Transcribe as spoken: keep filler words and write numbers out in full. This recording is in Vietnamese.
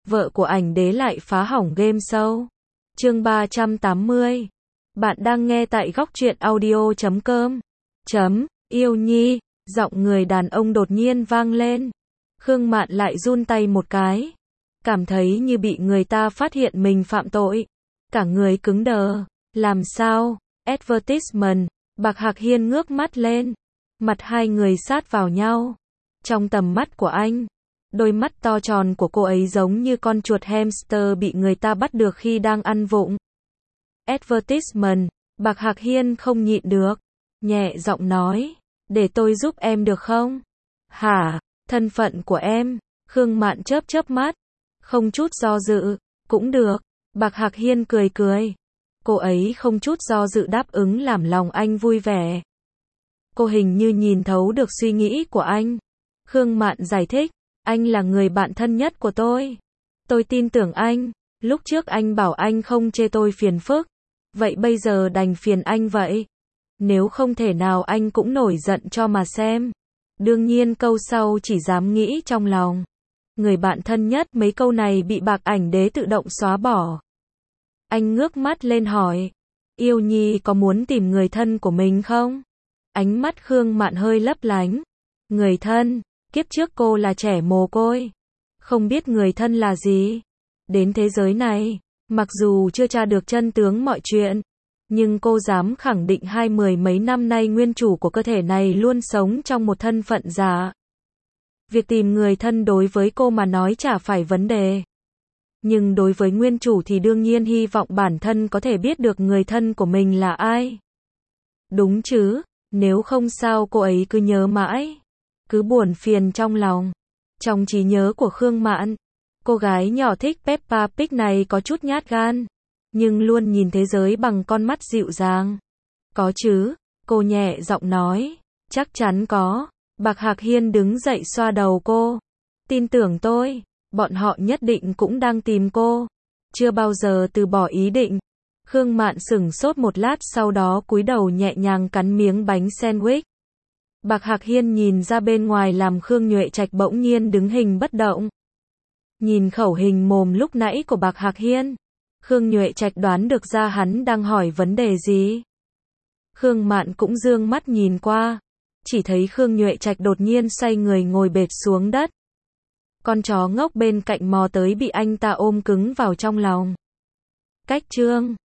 vợ của ảnh đế lại phá hỏng game show. Chương ba trăm tám mươi. Bạn đang nghe tại góc truyện audio chấm com. Chấm, yêu nhi, giọng người đàn ông đột nhiên vang lên. Khương Mạn lại run tay một cái. Cảm thấy như bị người ta phát hiện mình phạm tội. Cả người cứng đờ. Làm sao? Advertisement. Bạc Hạc Hiên ngước mắt lên. Mặt hai người sát vào nhau. Trong tầm mắt của anh, đôi mắt to tròn của cô ấy giống như con chuột hamster bị người ta bắt được khi đang ăn vụng. Advertisement. Bạc Hạc Hiên không nhịn được. Nhẹ giọng nói. Để tôi giúp em được không? Hả? Thân phận của em? Khương Mạn chớp chớp mắt. Không chút do dự. Cũng được. Bạc Hạc Hiên cười cười. Cô ấy không chút do dự đáp ứng làm lòng anh vui vẻ. Cô hình như nhìn thấu được suy nghĩ của anh. Khương Mạn giải thích. Anh là người bạn thân nhất của tôi. Tôi tin tưởng anh. Lúc trước anh bảo anh không chê tôi phiền phức. Vậy bây giờ đành phiền anh vậy. Nếu không thể nào anh cũng nổi giận cho mà xem. Đương nhiên câu sau chỉ dám nghĩ trong lòng. Người bạn thân nhất, mấy câu này bị Bạc Ảnh Đế tự động xóa bỏ. Anh ngước mắt lên hỏi. Yêu nhi có muốn tìm người thân của mình không? Ánh mắt Khương Mạn hơi lấp lánh. Người thân? Kiếp trước cô là trẻ mồ côi. Không biết người thân là gì. Đến thế giới này, mặc dù chưa tra được chân tướng mọi chuyện, nhưng cô dám khẳng định hai mười mấy năm nay nguyên chủ của cơ thể này luôn sống trong một thân phận giả. Việc tìm người thân đối với cô mà nói chả phải vấn đề. Nhưng đối với nguyên chủ thì đương nhiên hy vọng bản thân có thể biết được người thân của mình là ai. Đúng chứ, nếu không sao cô ấy cứ nhớ mãi, cứ buồn phiền trong lòng. Trong trí nhớ của Khương Mạn, cô gái nhỏ thích Peppa Pig này có chút nhát gan, nhưng luôn nhìn thế giới bằng con mắt dịu dàng. Có chứ, cô nhẹ giọng nói. Chắc chắn có. Bạc Hạc Hiên đứng dậy xoa đầu cô. Tin tưởng tôi, bọn họ nhất định cũng đang tìm cô. Chưa bao giờ từ bỏ ý định. Khương Mạn sửng sốt một lát, sau đó cúi đầu nhẹ nhàng cắn miếng bánh sandwich. Bạc Hạc Hiên nhìn ra bên ngoài làm Khương Nhuệ Trạch bỗng nhiên đứng hình bất động. Nhìn khẩu hình mồm lúc nãy của Bạc Hạc Hiên, Khương Nhuệ Trạch đoán được ra hắn đang hỏi vấn đề gì. Khương Mạn cũng dương mắt nhìn qua, chỉ thấy Khương Nhuệ Trạch đột nhiên xoay người ngồi bệt xuống đất. Con chó ngốc bên cạnh mò tới bị anh ta ôm cứng vào trong lòng. Cách chương